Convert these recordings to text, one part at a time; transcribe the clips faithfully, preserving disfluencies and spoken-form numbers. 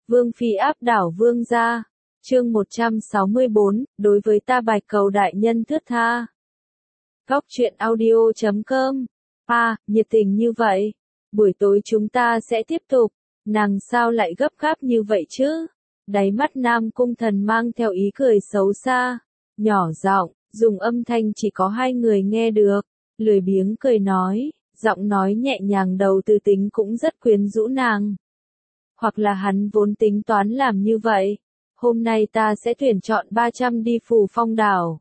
Vương phi áp đảo vương gia. Chương một trăm sáu mươi bốn, đối với ta bạch cầu đại nhân thướt tha. Góc truyện audio chấm com. À, nhiệt tình như vậy. Buổi tối chúng ta sẽ tiếp tục. Nàng sao lại gấp gáp như vậy chứ? Đáy mắt Nam Cung Thần mang theo ý cười xấu xa. Nhỏ giọng, dùng âm thanh chỉ có hai người nghe được. Lười biếng cười nói, giọng nói nhẹ nhàng đầu tư tính cũng rất quyến rũ nàng. Hoặc là hắn vốn tính toán làm như vậy. Hôm nay ta sẽ tuyển chọn ba trăm đi Phù Phong đảo.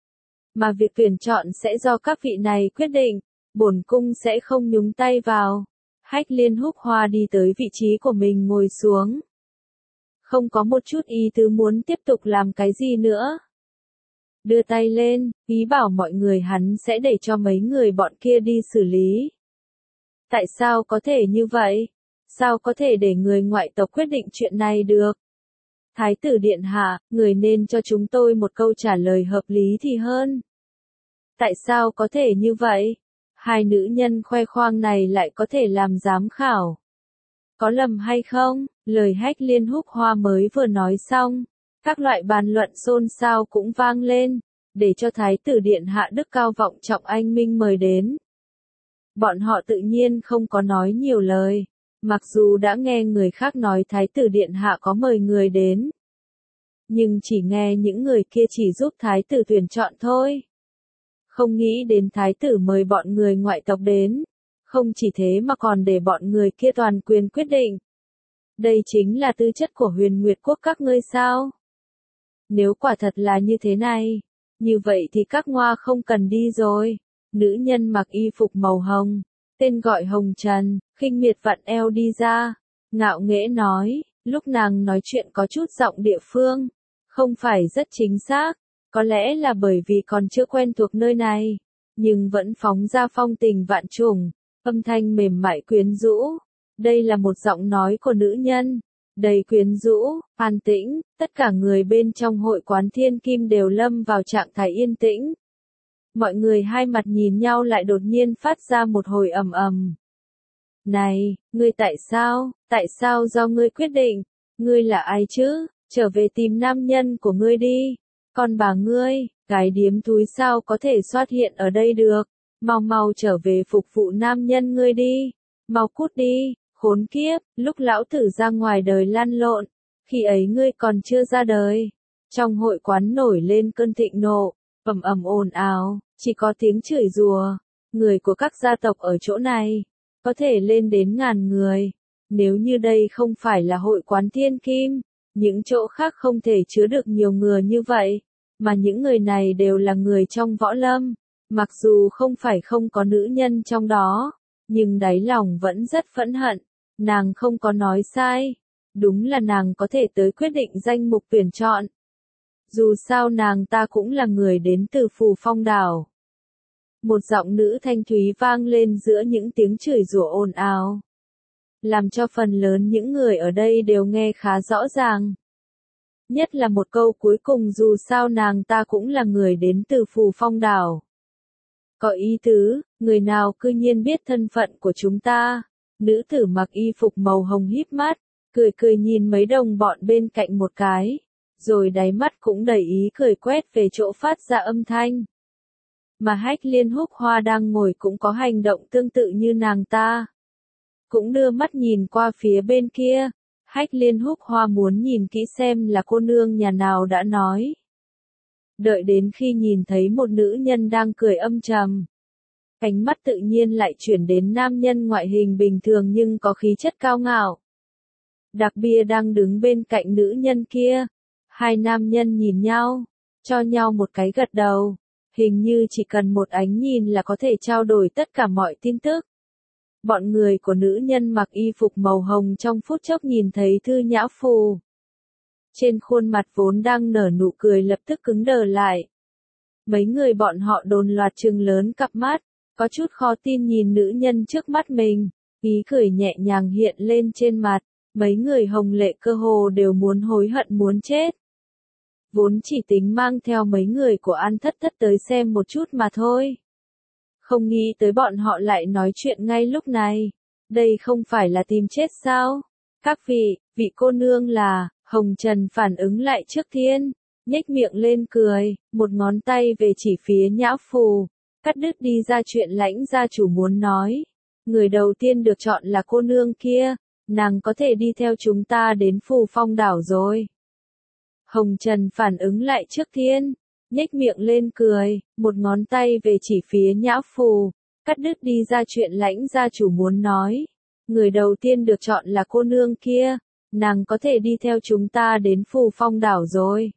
Mà việc tuyển chọn sẽ do các vị này quyết định, bổn cung sẽ không nhúng tay vào. Hách Liên Húc Hoa đi tới vị trí của mình ngồi xuống. Không có một chút ý tứ muốn tiếp tục làm cái gì nữa. Đưa tay lên, ý bảo mọi người hắn sẽ để cho mấy người bọn kia đi xử lý. Tại sao có thể như vậy? Sao có thể để người ngoại tộc quyết định chuyện này được? Thái tử điện hạ, người nên cho chúng tôi một câu trả lời hợp lý thì hơn. Tại sao có thể như vậy? Hai nữ nhân khoe khoang này lại có thể làm giám khảo. Có lầm hay không? Lời Hách Liên Húc Hoa mới vừa nói xong, các loại bàn luận xôn xao cũng vang lên, để cho Thái tử điện hạ đức cao vọng trọng anh minh mời đến. Bọn họ tự nhiên không có nói nhiều lời. Mặc dù đã nghe người khác nói Thái tử điện hạ có mời người đến, nhưng chỉ nghe những người kia chỉ giúp Thái tử tuyển chọn thôi. Không nghĩ đến Thái tử mời bọn người ngoại tộc đến, không chỉ thế mà còn để bọn người kia toàn quyền quyết định. Đây chính là tư chất của Huyền Nguyệt Quốc các ngươi sao? Nếu quả thật là như thế này, như vậy thì các ngoa không cần đi rồi. Nữ nhân mặc y phục màu hồng, tên gọi Hồng Trần, khinh miệt vặn eo đi ra, ngạo nghễ nói, lúc nàng nói chuyện có chút giọng địa phương, không phải rất chính xác, có lẽ là bởi vì còn chưa quen thuộc nơi này, nhưng vẫn phóng ra phong tình vạn trùng, âm thanh mềm mại quyến rũ. Đây là một giọng nói của nữ nhân, đầy quyến rũ, an tĩnh, tất cả người bên trong hội quán Thiên Kim đều lâm vào trạng thái yên tĩnh. Mọi người hai mặt nhìn nhau lại đột nhiên phát ra một hồi ầm ầm. Này, ngươi tại sao, tại sao do ngươi quyết định, ngươi là ai chứ, trở về tìm nam nhân của ngươi đi, còn bà ngươi, cái điếm túi sao có thể xuất hiện ở đây được, mau mau trở về phục vụ nam nhân ngươi đi, mau cút đi, khốn kiếp, lúc lão tử ra ngoài đời lăn lộn, khi ấy ngươi còn chưa ra đời. Trong hội quán nổi lên cơn thịnh nộ, ầm ầm ồn ào, chỉ có tiếng chửi rủa, người của các gia tộc ở chỗ này, có thể lên đến ngàn người. Nếu như đây không phải là hội quán Thiên Kim, những chỗ khác không thể chứa được nhiều người như vậy, mà những người này đều là người trong võ lâm, mặc dù không phải không có nữ nhân trong đó, nhưng đáy lòng vẫn rất phẫn hận, nàng không có nói sai, đúng là nàng có thể tới quyết định danh mục tuyển chọn. Dù sao nàng ta cũng là người đến từ Phù Phong đảo. Một giọng nữ thanh thúy vang lên giữa những tiếng chửi rủa ồn ào, làm cho phần lớn những người ở đây đều nghe khá rõ ràng. Nhất là một câu cuối cùng, dù sao nàng ta cũng là người đến từ Phù Phong đảo. Có ý tứ, người nào cư nhiên biết thân phận của chúng ta? Nữ tử mặc y phục màu hồng híp mắt, cười cười nhìn mấy đồng bọn bên cạnh một cái, rồi đáy mắt cũng đầy ý cười quét về chỗ phát ra âm thanh. Mà Hách Liên Húc Hoa đang ngồi cũng có hành động tương tự như nàng ta. Cũng đưa mắt nhìn qua phía bên kia, Hách Liên Húc Hoa muốn nhìn kỹ xem là cô nương nhà nào đã nói. Đợi đến khi nhìn thấy một nữ nhân đang cười âm trầm, ánh mắt tự nhiên lại chuyển đến nam nhân ngoại hình bình thường nhưng có khí chất cao ngạo. Đặc bia đang đứng bên cạnh nữ nhân kia, hai nam nhân nhìn nhau, cho nhau một cái gật đầu, hình như chỉ cần một ánh nhìn là có thể trao đổi tất cả mọi tin tức. Bọn người của nữ nhân mặc y phục màu hồng trong phút chốc nhìn thấy Thư Nhã Phù. Trên khuôn mặt vốn đang nở nụ cười lập tức cứng đờ lại. Mấy người bọn họ đồn loạt trừng lớn cặp mắt, có chút khó tin nhìn nữ nhân trước mắt mình, ý cười nhẹ nhàng hiện lên trên mặt, mấy người hồng lệ cơ hồ đều muốn hối hận muốn chết. Vốn chỉ tính mang theo mấy người của An Thất Thất tới xem một chút mà thôi. Không nghĩ tới bọn họ lại nói chuyện ngay lúc này. Đây không phải là tìm chết sao? Các vị, Vị cô nương là, Hồng Trần phản ứng lại trước tiên, nhếch miệng lên cười, một ngón tay về chỉ phía Nhã Phù, cắt đứt đi ra chuyện lãnh gia chủ muốn nói. Người đầu tiên được chọn là cô nương kia, nàng có thể đi theo chúng ta đến Phù Phong đảo rồi. Hồng Trần phản ứng lại trước tiên, nhếch miệng lên cười, một ngón tay về chỉ phía Nhã Phù, cắt đứt đi ra chuyện lãnh gia chủ muốn nói. Người đầu tiên được chọn là cô nương kia, nàng có thể đi theo chúng ta đến Phù Phong đảo rồi.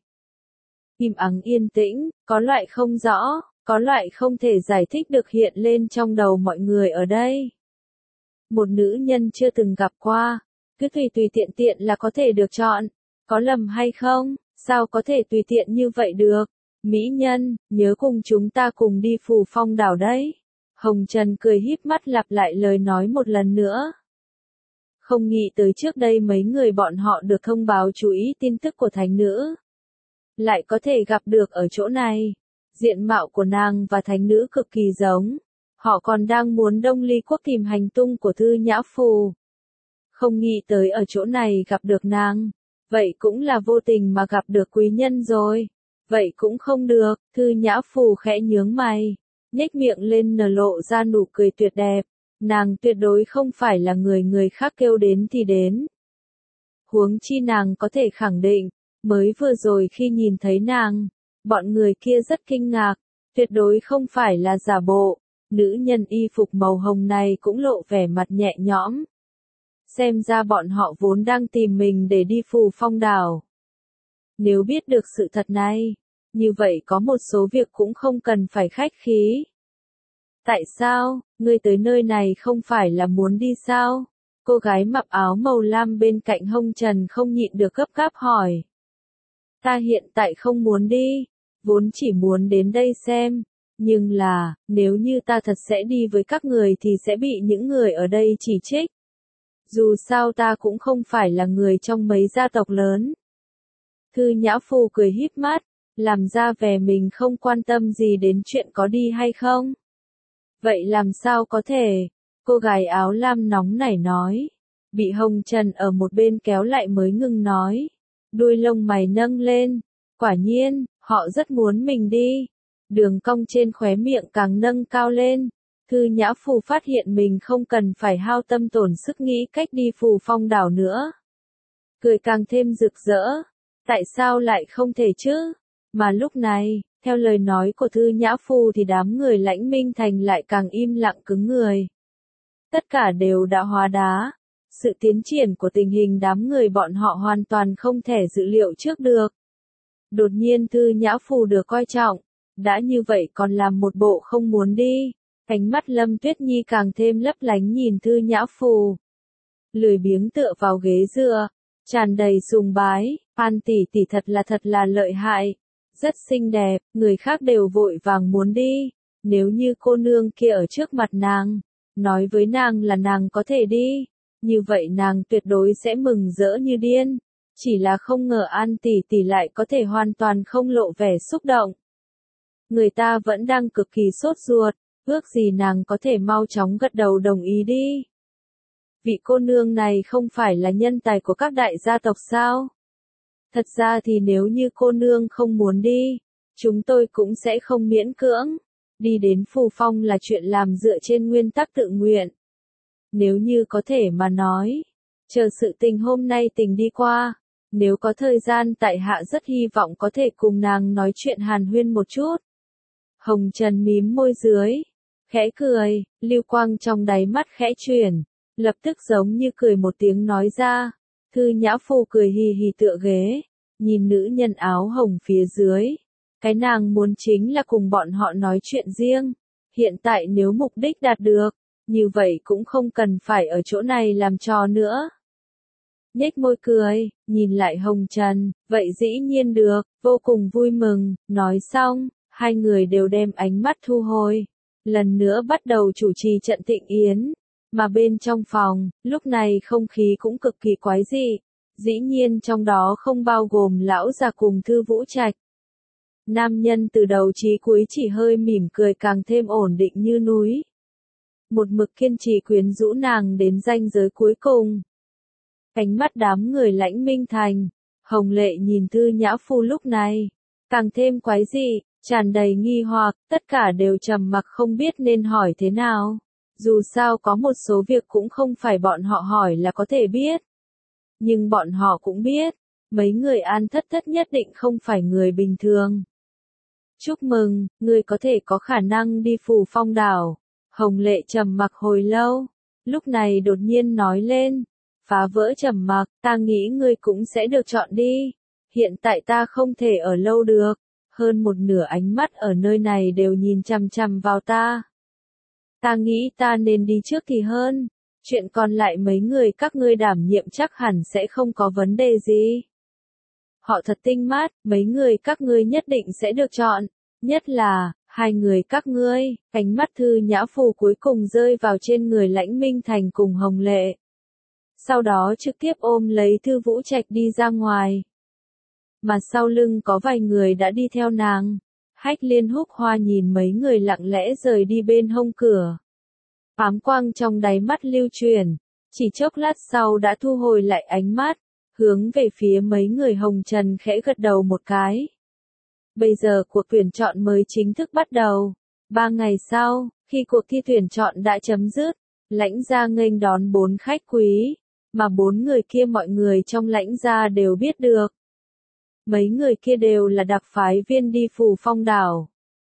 Im ắng yên tĩnh, có loại không rõ, có loại không thể giải thích được hiện lên trong đầu mọi người ở đây. Một nữ nhân chưa từng gặp qua, cứ tùy tùy tiện tiện là có thể được chọn, có lầm hay không, sao có thể tùy tiện như vậy được. Mỹ nhân, nhớ cùng chúng ta cùng đi Phù Phong đảo đấy. Hồng Trần cười híp mắt lặp lại lời nói một lần nữa. Không nghĩ tới trước đây mấy người bọn họ được thông báo chú ý tin tức của thánh nữ. Lại có thể gặp được ở chỗ này. Diện mạo của nàng và thánh nữ cực kỳ giống. Họ còn đang muốn Đông Ly Quốc tìm hành tung của Thư Nhã Phù. Không nghĩ tới ở chỗ này gặp được nàng. Vậy cũng là vô tình mà gặp được quý nhân rồi. Vậy cũng không được, Thư Nhã Phù khẽ nhướng mày. Nhếch miệng lên nở lộ ra nụ cười tuyệt đẹp. Nàng tuyệt đối không phải là người người khác kêu đến thì đến. Huống chi nàng có thể khẳng định, mới vừa rồi khi nhìn thấy nàng, bọn người kia rất kinh ngạc, tuyệt đối không phải là giả bộ. Nữ nhân y phục màu hồng này cũng lộ vẻ mặt nhẹ nhõm. Xem ra bọn họ vốn đang tìm mình để đi Phù Phong đảo. Nếu biết được sự thật này, như vậy có một số việc cũng không cần phải khách khí. Tại sao, ngươi tới nơi này không phải là muốn đi sao? Cô gái mặc áo màu lam bên cạnh Hồng Trần không nhịn được gấp gáp hỏi. Ta hiện tại không muốn đi, vốn chỉ muốn đến đây xem, nhưng là, nếu như ta thật sẽ đi với các người thì sẽ bị những người ở đây chỉ trích. Dù sao ta cũng không phải là người trong mấy gia tộc lớn. Thư Nhã Phù cười híp mắt, làm ra vẻ mình không quan tâm gì đến chuyện có đi hay không. Vậy làm sao có thể? Cô gái áo lam nóng nảy nói. Bị Hồng Trần ở một bên kéo lại mới ngừng nói. Đuôi lông mày nâng lên. Quả nhiên, họ rất muốn mình đi. Đường cong trên khóe miệng càng nâng cao lên. Thư Nhã Phù phát hiện mình không cần phải hao tâm tổn sức nghĩ cách đi Phù Phong đảo nữa. Cười càng thêm rực rỡ. Tại sao lại không thể chứ? Mà lúc này, theo lời nói của Thư Nhã Phù thì đám người Lãnh Minh Thành lại càng im lặng cứng người. Tất cả đều đã hóa đá. Sự tiến triển của tình hình đám người bọn họ hoàn toàn không thể dự liệu trước được. Đột nhiên Thư Nhã Phù được coi trọng. Đã như vậy còn làm một bộ không muốn đi. Ánh mắt Lâm Tuyết Nhi càng thêm lấp lánh nhìn Thư Nhã Phù. Lười biếng tựa vào ghế dựa, tràn đầy sùng bái, An tỷ tỷ thật là thật là lợi hại, rất xinh đẹp, người khác đều vội vàng muốn đi, nếu như cô nương kia ở trước mặt nàng, nói với nàng là nàng có thể đi, như vậy nàng tuyệt đối sẽ mừng rỡ như điên, chỉ là không ngờ An tỷ tỷ lại có thể hoàn toàn không lộ vẻ xúc động. Người ta vẫn đang cực kỳ sốt ruột, ước gì nàng có thể mau chóng gật đầu đồng ý đi. Vị cô nương này không phải là nhân tài của các đại gia tộc sao? Thật ra thì nếu như cô nương không muốn đi, chúng tôi cũng sẽ không miễn cưỡng. Đi đến Phù Phong là chuyện làm dựa trên nguyên tắc tự nguyện. Nếu như có thể mà nói, chờ sự tình hôm nay tình đi qua, nếu có thời gian tại hạ rất hy vọng có thể cùng nàng nói chuyện hàn huyên một chút. Hồng Trần mím môi dưới, khẽ cười, lưu quang trong đáy mắt khẽ chuyển, lập tức giống như cười một tiếng nói ra. Thư Nhã Phù cười hì hì tựa ghế, nhìn nữ nhân áo hồng phía dưới. Cái nàng muốn chính là cùng bọn họ nói chuyện riêng. Hiện tại nếu mục đích đạt được, như vậy cũng không cần phải ở chỗ này làm trò nữa. Nhếch môi cười, nhìn lại Hồng Trần, vậy dĩ nhiên được, vô cùng vui mừng, nói xong, hai người đều đem ánh mắt thu hồi. Lần nữa bắt đầu chủ trì trận thịnh yến. Mà bên trong phòng, lúc này không khí cũng cực kỳ quái dị. Dĩ nhiên trong đó không bao gồm lão già cùng Thư Vũ Trạch. Nam nhân từ đầu chí cuối chỉ hơi mỉm cười càng thêm ổn định như núi. Một mực kiên trì quyến rũ nàng đến ranh giới cuối cùng. Ánh mắt đám người Lãnh Minh Thành, Hồng Lệ nhìn Thư Nhã Phu lúc này, càng thêm quái dị, tràn đầy nghi hoặc, tất cả đều trầm mặc không biết nên hỏi thế nào. Dù sao có một số việc cũng không phải bọn họ hỏi là có thể biết. Nhưng bọn họ cũng biết, mấy người An Thất Thất nhất định không phải người bình thường. Chúc mừng, ngươi có thể có khả năng đi Phù Phong đảo. Hồng Lệ trầm mặc hồi lâu, lúc này đột nhiên nói lên, phá vỡ trầm mặc, ta nghĩ ngươi cũng sẽ được chọn đi. Hiện tại ta không thể ở lâu được, hơn một nửa ánh mắt ở nơi này đều nhìn chằm chằm vào ta. Ta nghĩ ta nên đi trước thì hơn, chuyện còn lại mấy người các ngươi đảm nhiệm chắc hẳn sẽ không có vấn đề gì. Họ thật tinh mắt, mấy người các ngươi nhất định sẽ được chọn, nhất là, hai người các ngươi, ánh mắt Thư Nhã Phù cuối cùng rơi vào trên người Lãnh Minh Thành cùng Hồng Lệ. Sau đó trực tiếp ôm lấy Thư Vũ Trạch đi ra ngoài. Mà sau lưng có vài người đã đi theo nàng. Hách Liên Húc Hoa nhìn mấy người lặng lẽ rời đi bên hông cửa. Ám quang trong đáy mắt lưu truyền, chỉ chốc lát sau đã thu hồi lại ánh mắt, hướng về phía mấy người Hồng Trần khẽ gật đầu một cái. Bây giờ cuộc tuyển chọn mới chính thức bắt đầu. Ba ngày sau, khi cuộc thi tuyển chọn đã chấm dứt, Lãnh gia nghênh đón bốn khách quý, mà bốn người kia mọi người trong Lãnh gia đều biết được. Mấy người kia đều là đặc phái viên đi Phù Phong đảo.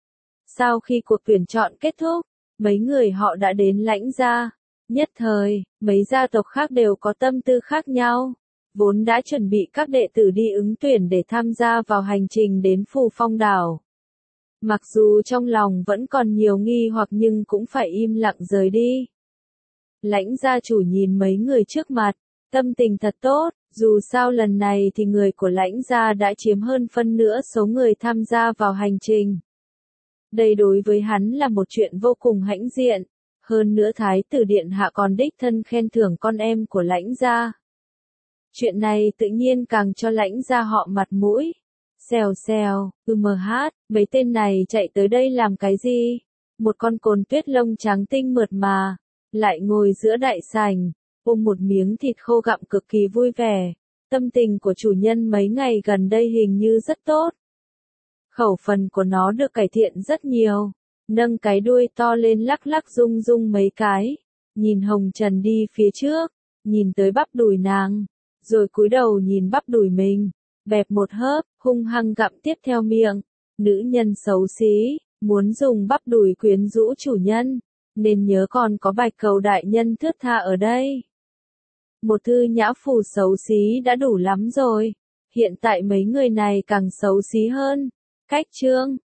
Sau khi cuộc tuyển chọn kết thúc, mấy người họ đã đến Lãnh gia. Nhất thời, mấy gia tộc khác đều có tâm tư khác nhau, vốn đã chuẩn bị các đệ tử đi ứng tuyển để tham gia vào hành trình đến Phù Phong đảo. Mặc dù trong lòng vẫn còn nhiều nghi hoặc nhưng cũng phải im lặng rời đi. Lãnh gia chủ nhìn mấy người trước mặt, tâm tình thật tốt, dù sao lần này thì người của Lãnh gia đã chiếm hơn phân nửa số người tham gia vào hành trình. Đây đối với hắn là một chuyện vô cùng hãnh diện, hơn nữa Thái tử Điện Hạ còn đích thân khen thưởng con em của Lãnh gia. Chuyện này tự nhiên càng cho Lãnh gia họ mặt mũi. Xèo xèo, ư mờ hát, mấy tên này chạy tới đây làm cái gì? Một con côn tuyết lông trắng tinh mượt mà, lại ngồi giữa đại sảnh, ôm một miếng thịt khô gặm cực kỳ vui vẻ. Tâm tình của chủ nhân mấy ngày gần đây hình như rất tốt. Khẩu phần của nó được cải thiện rất nhiều, nâng cái đuôi to lên lắc lắc rung rung mấy cái, nhìn Hồng Trần đi phía trước, nhìn tới bắp đùi nàng, rồi cúi đầu nhìn bắp đùi mình, bẹp một hớp, hung hăng gặm tiếp theo miệng. Nữ nhân xấu xí, muốn dùng bắp đùi quyến rũ chủ nhân, nên nhớ còn có Bạch Cầu đại nhân thướt tha ở đây. Một Thư Nhã Phù xấu xí đã đủ lắm rồi, hiện tại mấy người này càng xấu xí hơn. Cách chương